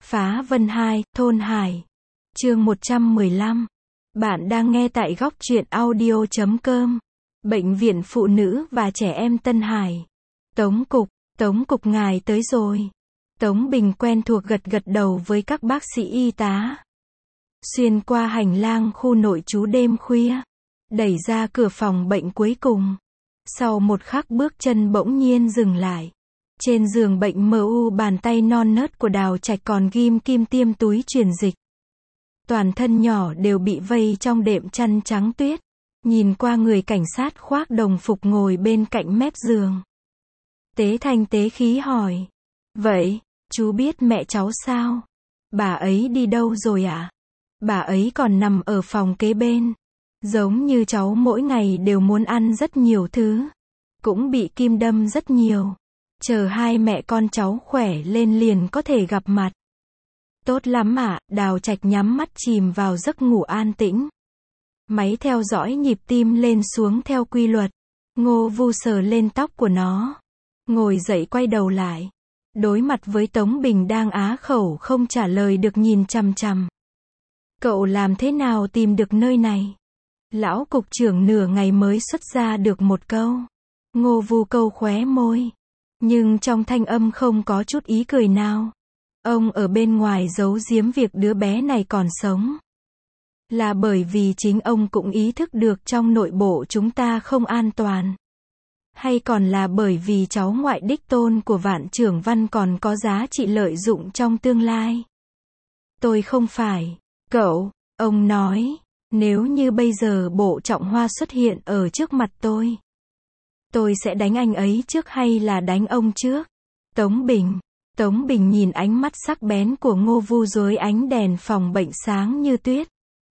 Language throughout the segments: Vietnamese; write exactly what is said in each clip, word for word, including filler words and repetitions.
Phá Vân hai, Thôn Hải. Chương một trăm mười lăm. Bạn đang nghe tại góc truyện audio chấm com. Bệnh viện Phụ nữ và Trẻ em Tân Hải. Tống cục, Tống cục ngài tới rồi. Tống Bình quen thuộc gật gật đầu với các bác sĩ y tá. Xuyên qua hành lang khu nội trú đêm khuya. Đẩy ra cửa phòng bệnh cuối cùng. Sau một khắc bước chân bỗng nhiên dừng lại. Trên giường bệnh mờ u, bàn tay non nớt của Đào Trạch còn ghim kim tiêm túi truyền dịch. Toàn thân nhỏ đều bị vây trong đệm chăn trắng tuyết. Nhìn qua người cảnh sát khoác đồng phục ngồi bên cạnh mép giường. Tế thanh tế khí hỏi. Vậy, chú biết mẹ cháu sao? Bà ấy đi đâu rồi ạ? À? Bà ấy còn nằm ở phòng kế bên. Giống như cháu mỗi ngày đều muốn ăn rất nhiều thứ. Cũng bị kim đâm rất nhiều. Chờ hai mẹ con cháu khỏe lên liền có thể gặp mặt. Tốt lắm ạ, à, Đào Trạch nhắm mắt chìm vào giấc ngủ an tĩnh. Máy theo dõi nhịp tim lên xuống theo quy luật. Ngô Vu sờ lên tóc của nó. Ngồi dậy quay đầu lại. Đối mặt với Tống Bình đang á khẩu không trả lời được nhìn chằm chằm. Cậu làm thế nào tìm được nơi này? Lão cục trưởng nửa ngày mới xuất ra được một câu. Ngô Vu câu khóe môi. Nhưng trong thanh âm không có chút ý cười nào. Ông ở bên ngoài giấu giếm việc đứa bé này còn sống. Là bởi vì chính ông cũng ý thức được trong nội bộ chúng ta không an toàn. Hay còn là bởi vì cháu ngoại đích tôn của Vạn Trưởng Văn còn có giá trị lợi dụng trong tương lai? Tôi không phải. Cậu, ông nói, nếu như bây giờ Bộ Trọng Hoa xuất hiện ở trước mặt tôi. Tôi sẽ đánh anh ấy trước hay là đánh ông trước? Tống Bình. Tống Bình nhìn ánh mắt sắc bén của Ngô Vu dưới ánh đèn phòng bệnh sáng như tuyết.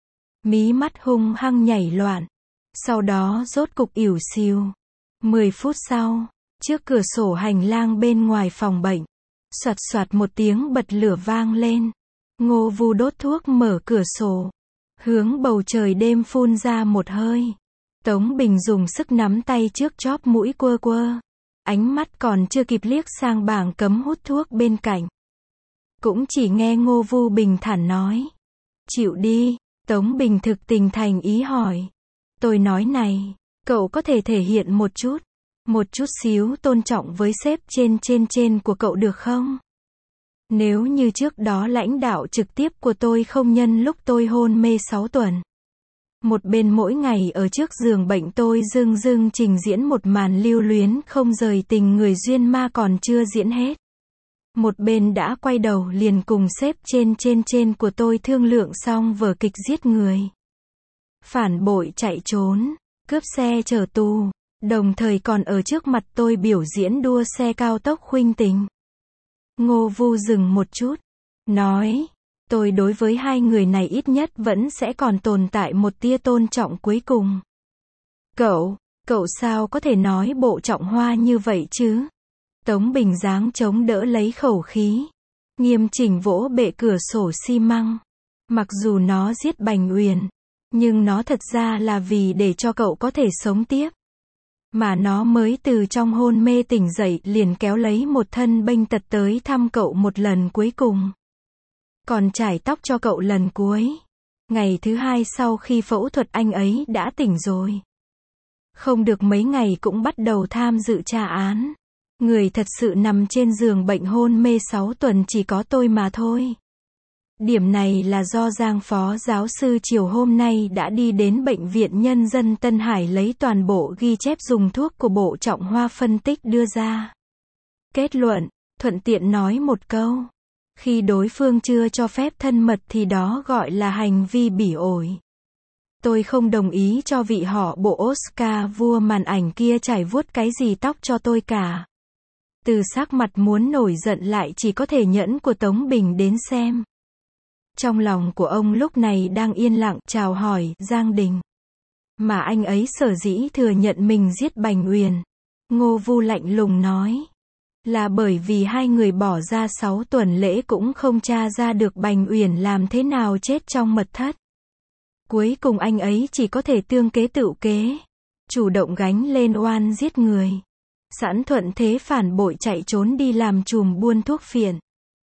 Mí mắt hung hăng nhảy loạn. Sau đó rốt cục ỉu xìu. Mười phút sau, trước cửa sổ hành lang bên ngoài phòng bệnh. Soạt soạt một tiếng bật lửa vang lên. Ngô Vu đốt thuốc mở cửa sổ. Hướng bầu trời đêm phun ra một hơi. Tống Bình dùng sức nắm tay trước chóp mũi quơ quơ. Ánh mắt còn chưa kịp liếc sang bảng cấm hút thuốc bên cạnh. Cũng chỉ nghe Ngô Vu bình thản nói. Chịu đi. Tống Bình thực tình thành ý hỏi. Tôi nói này, cậu có thể thể hiện một chút, một chút xíu tôn trọng với sếp trên trên trên của cậu được không? Nếu như trước đó lãnh đạo trực tiếp của tôi không nhân lúc tôi hôn mê sáu tuần. Một bên mỗi ngày ở trước giường bệnh tôi dưng dưng trình diễn một màn lưu luyến không rời tình người duyên ma còn chưa diễn hết. Một bên đã quay đầu liền cùng sếp trên trên trên của tôi thương lượng xong vở kịch giết người. Phản bội chạy trốn, cướp xe chở tù, đồng thời còn ở trước mặt tôi biểu diễn đua xe cao tốc khuynh tình. Ngô Vu dừng một chút, nói, tôi đối với hai người này ít nhất vẫn sẽ còn tồn tại một tia tôn trọng cuối cùng. Cậu, cậu sao có thể nói Bộ Trọng Hoa như vậy chứ? Tống Bình dáng chống đỡ lấy khẩu khí. Nghiêm chỉnh vỗ bệ cửa sổ xi măng. Mặc dù nó giết Bành Uyển. Nhưng nó thật ra là vì để cho cậu có thể sống tiếp. Mà nó mới từ trong hôn mê tỉnh dậy liền kéo lấy một thân bệnh tật tới thăm cậu một lần cuối cùng. Còn chải tóc cho cậu lần cuối. Ngày thứ hai sau khi phẫu thuật anh ấy đã tỉnh rồi. Không được mấy ngày cũng bắt đầu tham dự tra án. Người thật sự nằm trên giường bệnh hôn mê sáu tuần chỉ có tôi mà thôi. Điểm này là do Giang phó giáo sư chiều hôm nay đã đi đến Bệnh viện Nhân dân Tân Hải lấy toàn bộ ghi chép dùng thuốc của Bộ Trọng Hoa phân tích đưa ra. Kết luận, thuận tiện nói một câu. Khi đối phương chưa cho phép thân mật thì đó gọi là hành vi bỉ ổi. Tôi không đồng ý cho vị họ Bộ Oscar vua màn ảnh kia trải vuốt cái gì tóc cho tôi cả. Từ sắc mặt muốn nổi giận lại chỉ có thể nhẫn của Tống Bình đến xem. Trong lòng của ông lúc này đang yên lặng chào hỏi Giang Đình. Mà anh ấy sở dĩ thừa nhận mình giết Bành Uyển. Ngô Vu lạnh lùng nói. Là bởi vì hai người bỏ ra sáu tuần lễ cũng không tra ra được Bành Uyển làm thế nào chết trong mật thất. Cuối cùng anh ấy chỉ có thể tương kế tựu kế. Chủ động gánh lên oan giết người. Sẵn thuận thế phản bội chạy trốn đi làm trùm buôn thuốc phiện.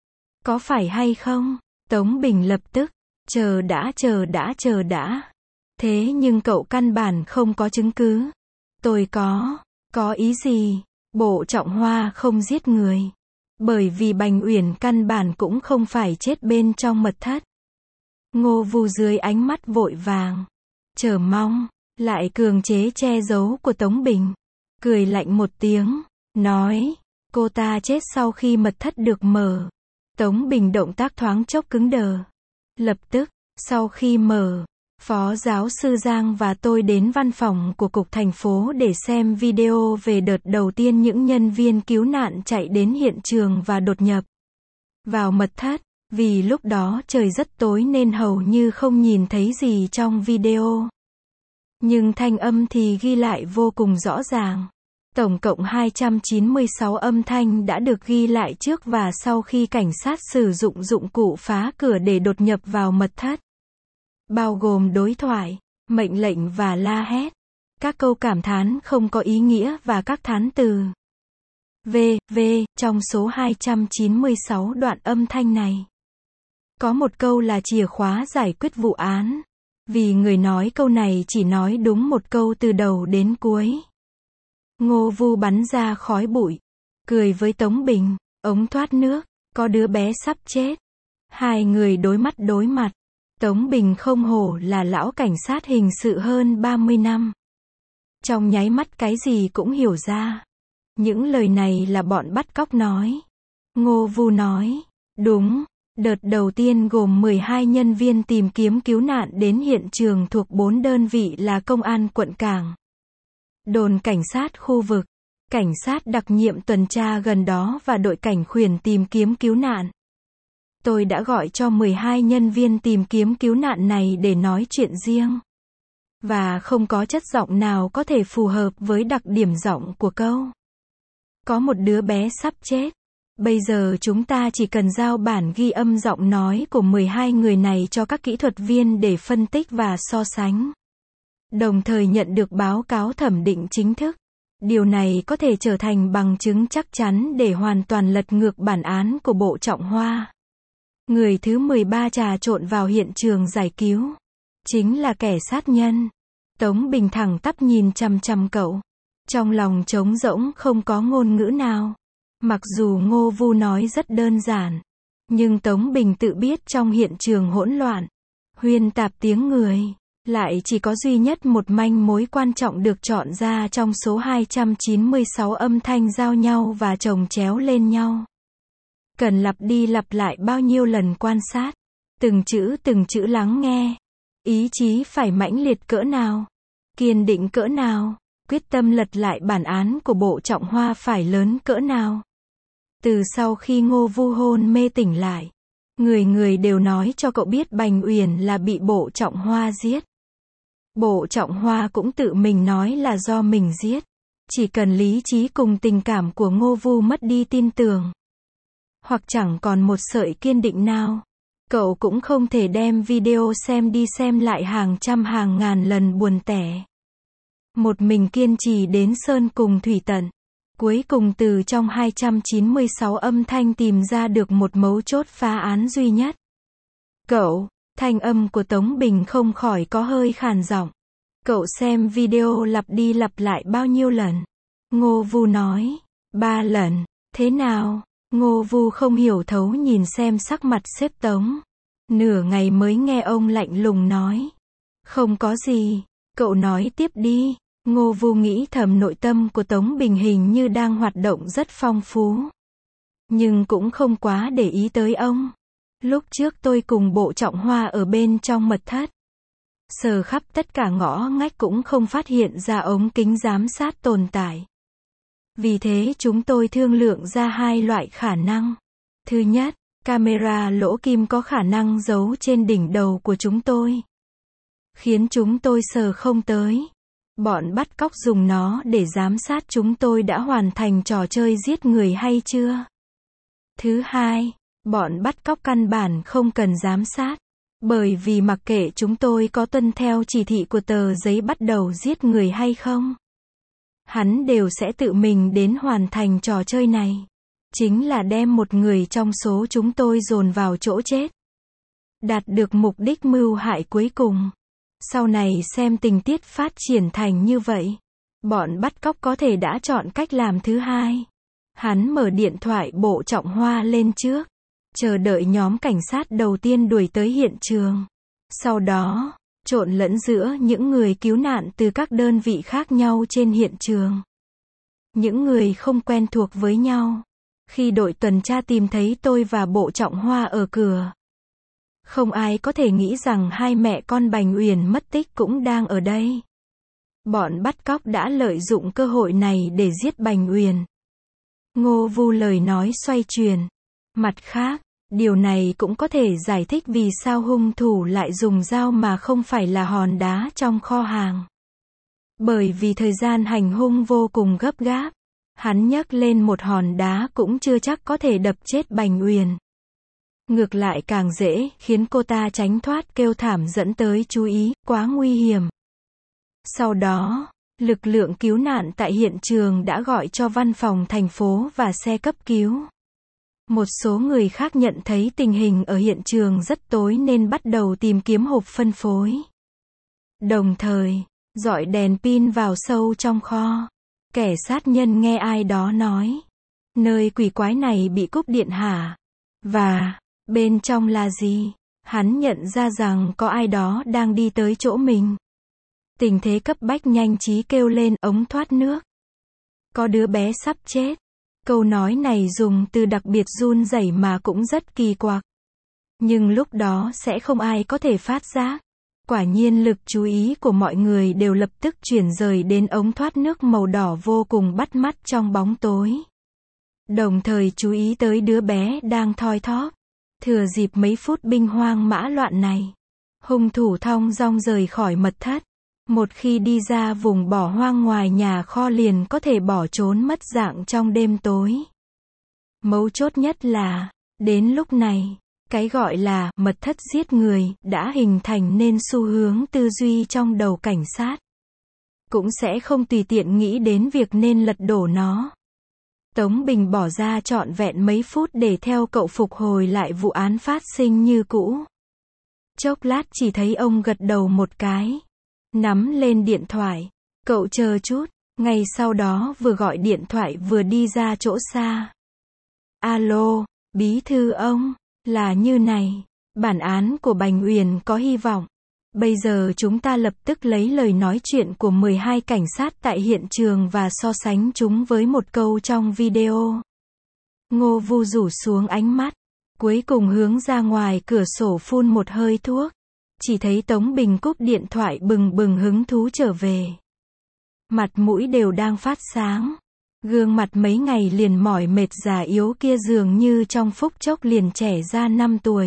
Có phải hay không? Tống Bình lập tức, chờ đã chờ đã chờ đã. Thế nhưng cậu căn bản không có chứng cứ. Tôi có, có ý gì? Bộ Trọng Hoa không giết người. Bởi vì Bành Uyển căn bản cũng không phải chết bên trong mật thất. Ngô Vu dưới ánh mắt vội vàng, chờ mong, lại cường chế che giấu của Tống Bình. Cười lạnh một tiếng, nói, cô ta chết sau khi mật thất được mở. Tống Bình động tác thoáng chốc cứng đờ. Lập tức, sau khi mở, Phó giáo sư Giang và tôi đến văn phòng của Cục Thành phố để xem video về đợt đầu tiên những nhân viên cứu nạn chạy đến hiện trường và đột nhập vào mật thất. Vì lúc đó trời rất tối nên hầu như không nhìn thấy gì trong video. Nhưng thanh âm thì ghi lại vô cùng rõ ràng. Tổng cộng hai trăm chín mươi sáu âm thanh đã được ghi lại trước và sau khi cảnh sát sử dụng dụng cụ phá cửa để đột nhập vào mật thất. Bao gồm đối thoại, mệnh lệnh và la hét. Các câu cảm thán không có ý nghĩa và các thán từ V, V, trong số hai trăm chín mươi sáu đoạn âm thanh này. Có một câu là chìa khóa giải quyết vụ án. Vì người nói câu này chỉ nói đúng một câu từ đầu đến cuối. Ngô Vu bắn ra khói bụi. Cười với Tống Bình. Ống thoát nước. Có đứa bé sắp chết. Hai người đối mắt đối mặt. Tống Bình không hổ là lão cảnh sát hình sự hơn ba mươi năm. Trong nháy mắt cái gì cũng hiểu ra. Những lời này là bọn bắt cóc nói. Ngô Vu nói. Đúng. Đợt đầu tiên gồm mười hai nhân viên tìm kiếm cứu nạn đến hiện trường thuộc bốn đơn vị là Công an quận Cảng, Đồn cảnh sát khu vực, Cảnh sát đặc nhiệm tuần tra gần đó và đội cảnh khuyển tìm kiếm cứu nạn. Tôi đã gọi cho mười hai nhân viên tìm kiếm cứu nạn này để nói chuyện riêng. Và không có chất giọng nào có thể phù hợp với đặc điểm giọng của câu. Có một đứa bé sắp chết. Bây giờ chúng ta chỉ cần giao bản ghi âm giọng nói của mười hai người này cho các kỹ thuật viên để phân tích và so sánh. Đồng thời nhận được báo cáo thẩm định chính thức. Điều này có thể trở thành bằng chứng chắc chắn để hoàn toàn lật ngược bản án của Bộ Trọng Hoa. Người thứ mười ba trà trộn vào hiện trường giải cứu. Chính là kẻ sát nhân. Tống Bình thẳng tắp nhìn chằm chằm cậu. Trong lòng trống rỗng không có ngôn ngữ nào. Mặc dù Ngô Vu nói rất đơn giản, nhưng Tống Bình tự biết trong hiện trường hỗn loạn, huyên tạp tiếng người, lại chỉ có duy nhất một manh mối quan trọng được chọn ra trong số hai trăm chín mươi sáu âm thanh giao nhau và chồng chéo lên nhau. Cần lặp đi lặp lại bao nhiêu lần quan sát, từng chữ từng chữ lắng nghe, ý chí phải mãnh liệt cỡ nào, kiên định cỡ nào, quyết tâm lật lại bản án của Bộ Trọng Hoa phải lớn cỡ nào. Từ sau khi Ngô Vu hôn mê tỉnh lại, người người đều nói cho cậu biết Bành Uyển là bị Bộ Trọng Hoa giết. Bộ Trọng Hoa cũng tự mình nói là do mình giết. Chỉ cần lý trí cùng tình cảm của Ngô Vu mất đi tin tưởng, hoặc chẳng còn một sợi kiên định nào, cậu cũng không thể đem video xem đi xem lại hàng trăm hàng ngàn lần buồn tẻ. Một mình kiên trì đến sơn cùng thủy tận. Cuối cùng từ trong hai trăm chín mươi sáu âm thanh tìm ra được một mấu chốt phá án duy nhất. Cậu, thanh âm của Tống Bình không khỏi có hơi khàn giọng. Cậu xem video lặp đi lặp lại bao nhiêu lần? Ngô Vu nói. Ba lần. Thế nào? Ngô Vu không hiểu thấu nhìn xem sắc mặt sếp Tống. Nửa ngày mới nghe ông lạnh lùng nói. Không có gì. Cậu nói tiếp đi. Ngô Vu nghĩ thầm nội tâm của Tống Bình hình như đang hoạt động rất phong phú. Nhưng cũng không quá để ý tới ông. Lúc trước tôi cùng Bộ Trọng Hoa ở bên trong mật thất. Sờ khắp tất cả ngõ ngách cũng không phát hiện ra ống kính giám sát tồn tại. Vì thế chúng tôi thương lượng ra hai loại khả năng. Thứ nhất, camera lỗ kim có khả năng giấu trên đỉnh đầu của chúng tôi, khiến chúng tôi sờ không tới. Bọn bắt cóc dùng nó để giám sát chúng tôi đã hoàn thành trò chơi giết người hay chưa. Thứ hai, bọn bắt cóc căn bản không cần giám sát, bởi vì mặc kệ chúng tôi có tuân theo chỉ thị của tờ giấy bắt đầu giết người hay không, hắn đều sẽ tự mình đến hoàn thành trò chơi này. chính là đem một người trong số chúng tôi dồn vào chỗ chết. Đạt được mục đích mưu hại cuối cùng. Sau này xem tình tiết phát triển thành như vậy. Bọn bắt cóc có thể đã chọn cách làm thứ hai. Hắn mở điện thoại Bộ Trọng Hoa lên trước. Chờ đợi nhóm cảnh sát đầu tiên đuổi tới hiện trường. Sau đó, trộn lẫn giữa những người cứu nạn từ các đơn vị khác nhau trên hiện trường. Những người không quen thuộc với nhau. Khi đội tuần tra tìm thấy tôi và Bộ Trọng Hoa ở cửa. Không ai có thể nghĩ rằng hai mẹ con Bành Uyển mất tích cũng đang ở đây. Bọn bắt cóc đã lợi dụng cơ hội này để giết Bành Uyển. Ngô Vu lời nói xoay chuyển. Mặt khác, điều này cũng có thể giải thích vì sao hung thủ lại dùng dao mà không phải là hòn đá trong kho hàng. Bởi vì thời gian hành hung vô cùng gấp gáp. Hắn nhấc lên một hòn đá cũng chưa chắc có thể đập chết Bành Uyển. Ngược lại càng dễ khiến cô ta tránh thoát kêu thảm dẫn tới chú ý, quá nguy hiểm. Sau đó, lực lượng cứu nạn tại hiện trường đã gọi cho văn phòng thành phố và xe cấp cứu. Một số người khác nhận thấy tình hình ở hiện trường rất tối nên bắt đầu tìm kiếm hộp phân phối. Đồng thời, dọi đèn pin vào sâu trong kho. Kẻ sát nhân nghe ai đó nói. Nơi quỷ quái này bị cúp điện hả? Và, bên trong là gì? Hắn nhận ra rằng có ai đó đang đi tới chỗ mình. Tình thế cấp bách nhanh trí kêu lên ống thoát nước. Có đứa bé sắp chết. Câu nói này dùng từ đặc biệt run rẩy mà cũng rất kỳ quặc. Nhưng lúc đó sẽ không ai có thể phát giác. Quả nhiên lực chú ý của mọi người đều lập tức chuyển rời đến ống thoát nước màu đỏ vô cùng bắt mắt trong bóng tối. Đồng thời chú ý tới đứa bé đang thoi thóp. Thừa dịp mấy phút binh hoang mã loạn này, hung thủ thong dong rời khỏi mật thất. Một khi đi ra vùng bỏ hoang ngoài nhà kho liền có thể bỏ trốn mất dạng trong đêm tối. Mấu chốt nhất là, đến lúc này, cái gọi là mật thất giết người đã hình thành nên xu hướng tư duy trong đầu cảnh sát. Cũng sẽ không tùy tiện nghĩ đến việc nên lật đổ nó. Tống Bình bỏ ra trọn vẹn mấy phút để theo cậu phục hồi lại vụ án phát sinh như cũ. Chốc lát chỉ thấy ông gật đầu một cái. Nắm lên điện thoại. Cậu chờ chút. Ngay sau đó vừa gọi điện thoại vừa đi ra chỗ xa. Alo, bí thư ông. Là như này. Bản án của Bành Uyển có hy vọng. Bây giờ chúng ta lập tức lấy lời nói chuyện của mười hai cảnh sát tại hiện trường và so sánh chúng với một câu trong video. Ngô Vu rủ xuống ánh mắt. Cuối cùng hướng ra ngoài cửa sổ phun một hơi thuốc. Chỉ thấy Tống Bình cúp điện thoại bừng bừng hứng thú trở về. Mặt mũi đều đang phát sáng. Gương mặt mấy ngày liền mỏi mệt già yếu kia dường như trong phút chốc liền trẻ ra năm tuổi.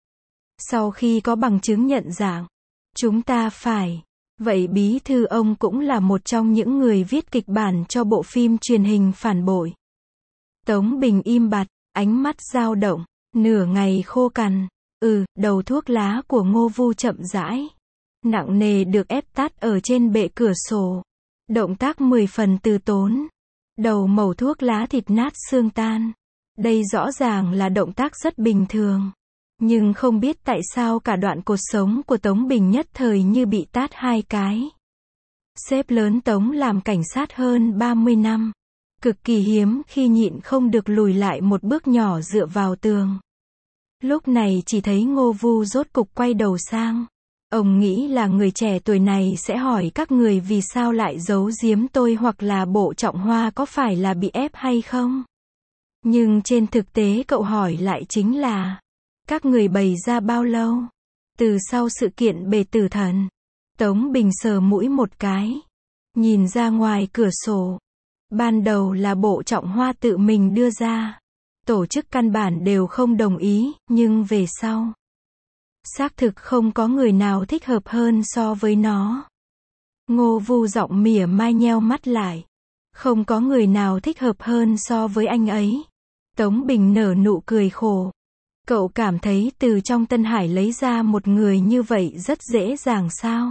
Sau khi có bằng chứng nhận dạng, chúng ta phải. Vậy bí thư ông cũng là một trong những người viết kịch bản cho bộ phim truyền hình phản bội. Tống Bình im bặt, ánh mắt dao động, nửa ngày khô cằn. Ừ, đầu thuốc lá của Ngô Vu chậm rãi, nặng nề được ép tắt ở trên bệ cửa sổ. Động tác mười phần từ tốn. Đầu mẩu thuốc lá thịt nát xương tan. Đây rõ ràng là động tác rất bình thường. Nhưng không biết tại sao cả đoạn cột sống của Tống Bình nhất thời như bị tát hai cái. Sếp lớn Tống làm cảnh sát hơn ba mươi năm. Cực kỳ hiếm khi nhịn không được lùi lại một bước nhỏ dựa vào tường. Lúc này chỉ thấy Ngô Vu rốt cục quay đầu sang. Ông nghĩ là người trẻ tuổi này sẽ hỏi các người vì sao lại giấu giếm tôi hoặc là Bộ Trọng Hoa có phải là bị ép hay không. Nhưng trên thực tế cậu hỏi lại chính là, các người bày ra bao lâu? Từ sau sự kiện bề tử thần. Tống Bình sờ mũi một cái. Nhìn ra ngoài cửa sổ. Ban đầu là Bộ Trọng Hoa tự mình đưa ra. Tổ chức căn bản đều không đồng ý, nhưng về sau, xác thực không có người nào thích hợp hơn so với nó. Ngô Vu giọng mỉa mai nheo mắt lại. Không có người nào thích hợp hơn so với anh ấy. Tống Bình nở nụ cười khổ. Cậu cảm thấy từ trong Tân Hải lấy ra một người như vậy rất dễ dàng sao?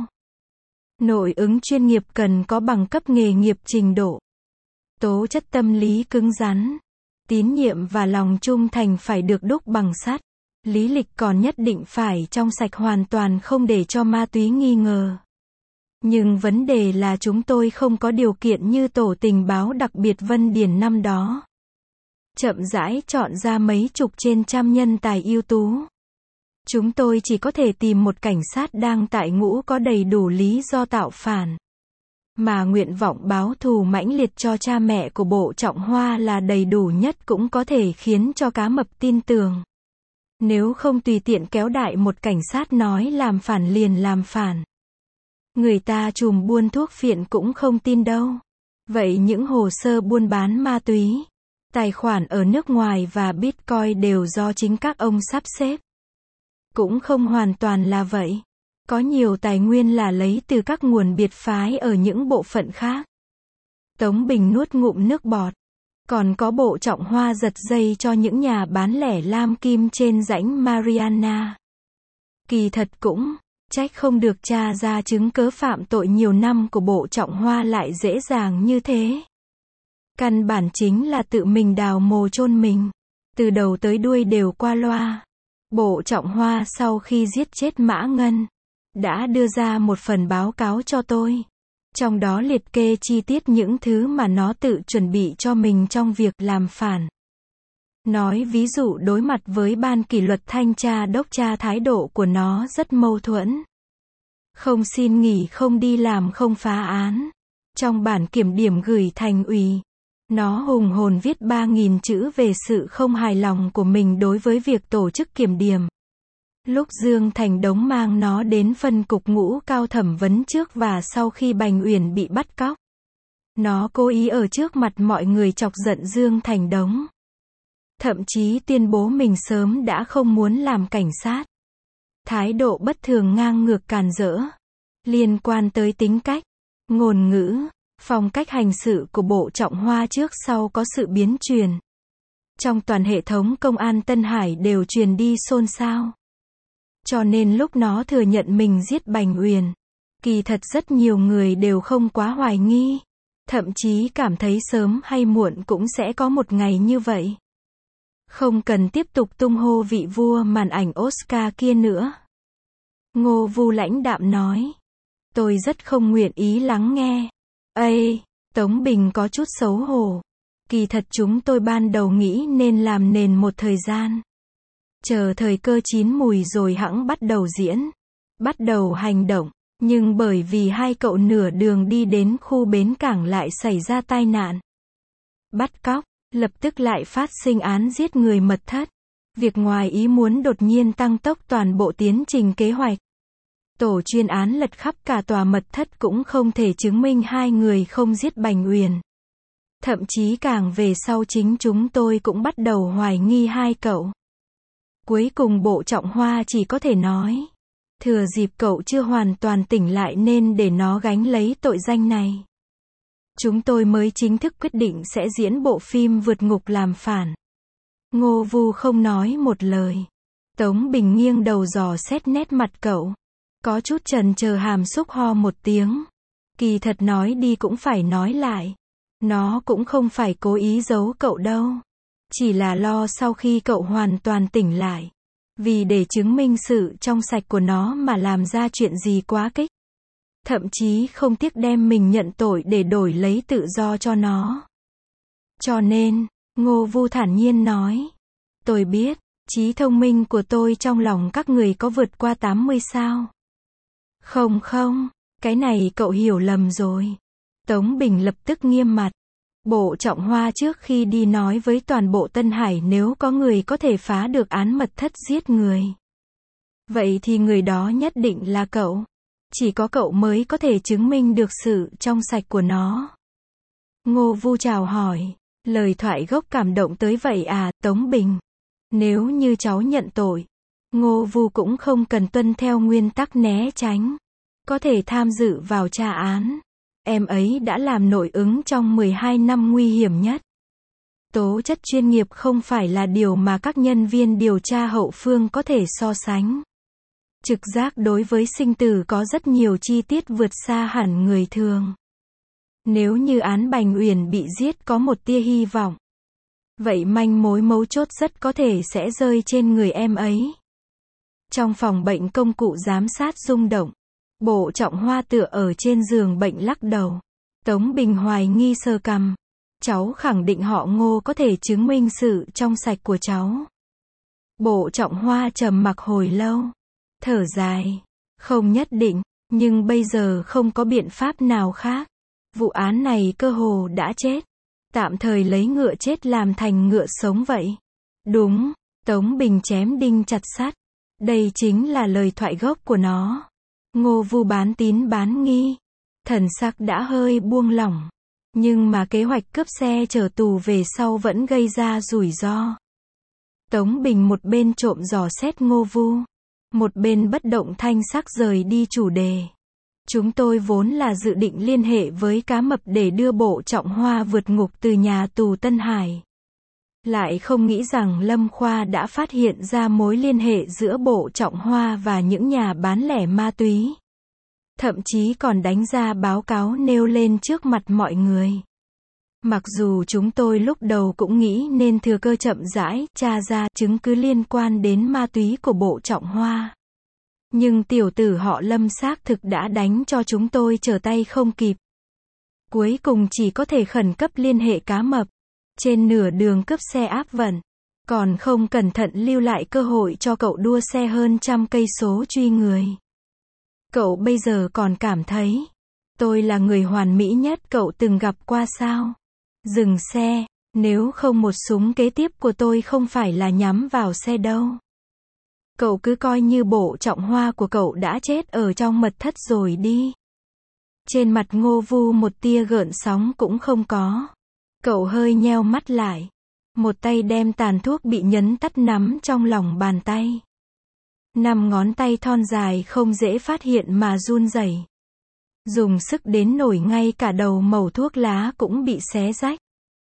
Nội ứng chuyên nghiệp cần có bằng cấp nghề nghiệp trình độ, tố chất tâm lý cứng rắn, Tín nhiệm và lòng trung thành phải được đúc bằng sắt. Lý lịch còn nhất định phải trong sạch hoàn toàn không để cho ma túy nghi ngờ. Nhưng vấn đề là chúng tôi không có điều kiện như tổ tình báo đặc biệt Vân Điền năm đó. Chậm rãi chọn ra mấy chục trên trăm nhân tài ưu tú. Chúng tôi chỉ có thể tìm một cảnh sát đang tại ngũ có đầy đủ lý do tạo phản. Mà nguyện vọng báo thù mãnh liệt cho cha mẹ của Bộ Trọng Hoa là đầy đủ nhất cũng có thể khiến cho cá mập tin tưởng. Nếu không tùy tiện kéo đại một cảnh sát nói làm phản liền làm phản. Người ta trùm buôn thuốc phiện cũng không tin đâu. Vậy những hồ sơ buôn bán ma túy, tài khoản ở nước ngoài và Bitcoin đều do chính các ông sắp xếp. Cũng không hoàn toàn là vậy. Có nhiều tài nguyên là lấy từ các nguồn biệt phái ở những bộ phận khác. Tống Bình nuốt ngụm nước bọt. Còn có Bộ Trọng Hoa giật dây cho những nhà bán lẻ lam kim trên rãnh Mariana. Kỳ thật cũng, trách không được tra ra chứng cớ phạm tội nhiều năm của Bộ Trọng Hoa lại dễ dàng như thế. Căn bản chính là tự mình đào mồ chôn mình. Từ đầu tới đuôi đều qua loa. Bộ Trọng Hoa sau khi giết chết Mã Ngân, đã đưa ra một phần báo cáo cho tôi. Trong đó liệt kê chi tiết những thứ mà nó tự chuẩn bị cho mình trong việc làm phản. Nói ví dụ đối mặt với ban kỷ luật thanh tra đốc tra thái độ của nó rất mâu thuẫn. Không xin nghỉ, không đi làm, không phá án. Trong bản kiểm điểm gửi thành ủy, nó hùng hồn viết ba nghìn chữ về sự không hài lòng của mình đối với việc tổ chức kiểm điểm. Lúc Dương Thành Đống mang nó đến phân cục ngũ cao thẩm vấn trước và sau khi Bành Uyển bị bắt cóc, nó cố ý ở trước mặt mọi người chọc giận Dương Thành Đống. Thậm chí tuyên bố mình sớm đã không muốn làm cảnh sát. Thái độ bất thường ngang ngược càn rỡ. Liên quan tới tính cách, ngôn ngữ, phong cách hành sự của Bộ Trọng Hoa trước sau có sự biến truyền. Trong toàn hệ thống công an Tân Hải đều truyền đi xôn xao. Cho nên lúc nó thừa nhận mình giết Bành Uyển, kỳ thật rất nhiều người đều không quá hoài nghi. Thậm chí cảm thấy sớm hay muộn cũng sẽ có một ngày như vậy. Không cần tiếp tục tung hô vị vua màn ảnh Oscar kia nữa. Ngô Vu lãnh đạm nói. Tôi rất không nguyện ý lắng nghe. Ây, Tống Bình có chút xấu hổ. Kỳ thật chúng tôi ban đầu nghĩ nên làm nền một thời gian. Chờ thời cơ chín mùi rồi hẵng bắt đầu diễn. Bắt đầu hành động. Nhưng bởi vì hai cậu nửa đường đi đến khu bến cảng lại xảy ra tai nạn. Bắt cóc, lập tức lại phát sinh án giết người mật thất. Việc ngoài ý muốn đột nhiên tăng tốc toàn bộ tiến trình kế hoạch. Tổ chuyên án lật khắp cả tòa mật thất cũng không thể chứng minh hai người không giết Bành Uyển. Thậm chí càng về sau chính chúng tôi cũng bắt đầu hoài nghi hai cậu. Cuối cùng Bộ Trọng Hoa chỉ có thể nói. Thừa dịp cậu chưa hoàn toàn tỉnh lại nên để nó gánh lấy tội danh này. Chúng tôi mới chính thức quyết định sẽ diễn bộ phim vượt ngục làm phản. Ngô Vu không nói một lời. Tống Bình nghiêng đầu dò xét nét mặt cậu. Có chút chần chờ hàm xúc ho một tiếng. Kỳ thật nói đi cũng phải nói lại. Nó cũng không phải cố ý giấu cậu đâu. Chỉ là lo sau khi cậu hoàn toàn tỉnh lại. Vì để chứng minh sự trong sạch của nó mà làm ra chuyện gì quá kích. Thậm chí không tiếc đem mình nhận tội để đổi lấy tự do cho nó. Cho nên, Ngô Vu thản nhiên nói. Tôi biết, trí thông minh của tôi trong lòng các người có vượt qua tám mươi sao? Không không, cái này cậu hiểu lầm rồi. Tống Bình lập tức nghiêm mặt. Bộ Trọng Hoa trước khi đi nói với toàn bộ Tân Hải nếu có người có thể phá được án mật thất giết người. Vậy thì người đó nhất định là cậu. Chỉ có cậu mới có thể chứng minh được sự trong sạch của nó. Ngô Vu chào hỏi. Lời thoại gốc cảm động tới vậy à, Tống Bình. Nếu như cháu nhận tội, Ngô Vu cũng không cần tuân theo nguyên tắc né tránh. Có thể tham dự vào tra án. Em ấy đã làm nội ứng trong mười hai năm nguy hiểm nhất. Tố chất chuyên nghiệp không phải là điều mà các nhân viên điều tra hậu phương có thể so sánh. Trực giác đối với sinh tử có rất nhiều chi tiết vượt xa hẳn người thường. Nếu như án Bành Uyển bị giết có một tia hy vọng, Vậy manh mối mấu chốt rất có thể sẽ rơi trên người em ấy. Trong phòng bệnh công cụ giám sát rung động. Bộ Trọng Hoa tựa ở trên giường bệnh lắc đầu. Tống Bình hoài nghi sờ cằm. Cháu khẳng định họ Ngô có thể chứng minh sự trong sạch của cháu. Bộ Trọng Hoa trầm mặc hồi lâu. Thở dài. Không nhất định, nhưng bây giờ không có biện pháp nào khác. Vụ án này cơ hồ đã chết. Tạm thời lấy ngựa chết làm thành ngựa sống vậy. Đúng, Tống Bình chém đinh chặt sắt. Đây chính là lời thoại gốc của nó. Ngô Vu bán tín bán nghi. Thần sắc đã hơi buông lỏng. Nhưng mà kế hoạch cướp xe chở tù về sau vẫn gây ra rủi ro. Tống Bình một bên trộm dò xét Ngô Vu. Một bên bất động thanh sắc rời đi chủ đề. Chúng tôi vốn là dự định liên hệ với Cá Mập để đưa Bộ Trọng Hoa vượt ngục từ nhà tù Tân Hải. Lại không nghĩ rằng Lâm Khoa đã phát hiện ra mối liên hệ giữa Bộ Trọng Hoa và những nhà bán lẻ ma túy. Thậm chí còn đánh ra báo cáo nêu lên trước mặt mọi người. Mặc dù chúng tôi lúc đầu cũng nghĩ nên thừa cơ chậm rãi tra ra chứng cứ liên quan đến ma túy của Bộ Trọng Hoa. Nhưng tiểu tử họ Lâm xác thực đã đánh cho chúng tôi trở tay không kịp. Cuối cùng chỉ có thể khẩn cấp liên hệ Cá Mập. Trên nửa đường cướp xe áp vận. Còn không cẩn thận lưu lại cơ hội cho cậu đua xe hơn trăm cây số truy người. Cậu bây giờ còn cảm thấy tôi là người hoàn mỹ nhất cậu từng gặp qua sao? Dừng xe, nếu không một súng kế tiếp của tôi không phải là nhắm vào xe đâu. Cậu cứ coi như Bộ Trọng Hoa của cậu đã chết ở trong mật thất rồi đi. Trên mặt Ngô Vu một tia gợn sóng cũng không có. Cậu hơi nheo mắt lại. Một tay đem tàn thuốc bị nhấn tắt nắm trong lòng bàn tay. Năm ngón tay thon dài không dễ phát hiện mà run rẩy. Dùng sức đến nổi ngay cả đầu mẩu thuốc lá cũng bị xé rách.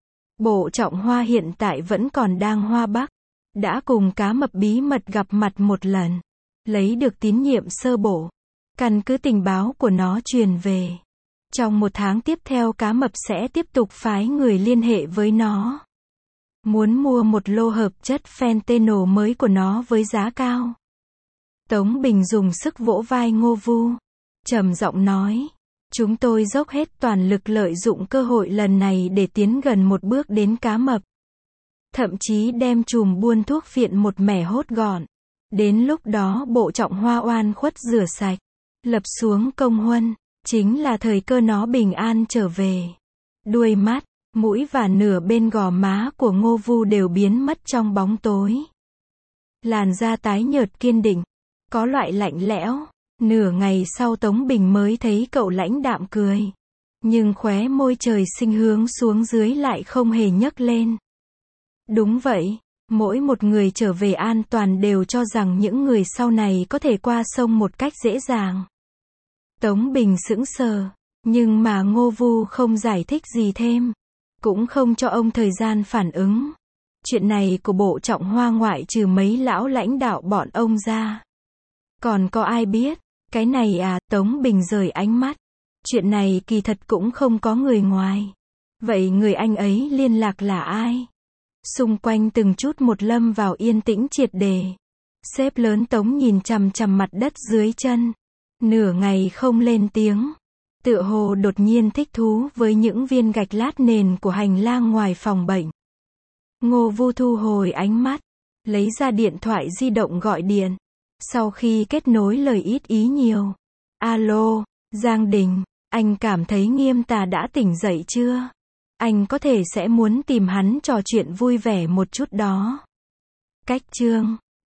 Bộ Trọng Hoa hiện tại vẫn còn đang Hoa Bắc. Đã cùng Cá Mập bí mật gặp mặt một lần. Lấy được tín nhiệm sơ bộ. Căn cứ tình báo của nó truyền về. Trong một tháng tiếp theo Cá Mập sẽ tiếp tục phái người liên hệ với nó. Muốn mua một lô hợp chất fentanyl mới của nó với giá cao. Tống Bình dùng sức vỗ vai Ngô Vu. Trầm giọng nói. Chúng tôi dốc hết toàn lực lợi dụng cơ hội lần này để tiến gần một bước đến Cá Mập. Thậm chí đem chùm buôn thuốc phiện một mẻ hốt gọn. Đến lúc đó Bộ Trọng Hoa oan khuất rửa sạch. Lập xuống công huân. Chính là thời cơ nó bình an trở về. Đuôi mắt, mũi và nửa bên gò má của Ngô Vu đều biến mất trong bóng tối. Làn da tái nhợt kiên định. Có loại lạnh lẽo. Nửa ngày sau Tống Bình mới thấy cậu lãnh đạm cười. Nhưng khóe môi trời sinh hướng xuống dưới lại không hề nhấc lên. Đúng vậy, mỗi một người trở về an toàn đều cho rằng những người sau này có thể qua sông một cách dễ dàng. Tống Bình sững sờ, nhưng mà Ngô Vu không giải thích gì thêm. Cũng không cho ông thời gian phản ứng. Chuyện này của Bộ Trọng Hoa ngoại trừ mấy lão lãnh đạo bọn ông ra. Còn có ai biết? Cái này à, Tống Bình rời ánh mắt. Chuyện này kỳ thật cũng không có người ngoài. Vậy người anh ấy liên lạc là ai? Xung quanh từng chút một lâm vào yên tĩnh triệt đề. Sếp lớn Tống nhìn chằm chằm mặt đất dưới chân. Nửa ngày không lên tiếng. Tựa hồ đột nhiên thích thú với những viên gạch lát nền của hành lang ngoài phòng bệnh. Ngô Vu thu hồi ánh mắt. Lấy ra điện thoại di động gọi điện. Sau khi kết nối lời ít ý nhiều. Alo, Giang Đình, anh cảm thấy Nghiêm Tà đã tỉnh dậy chưa? Anh có thể sẽ muốn tìm hắn trò chuyện vui vẻ một chút đó. Cách chương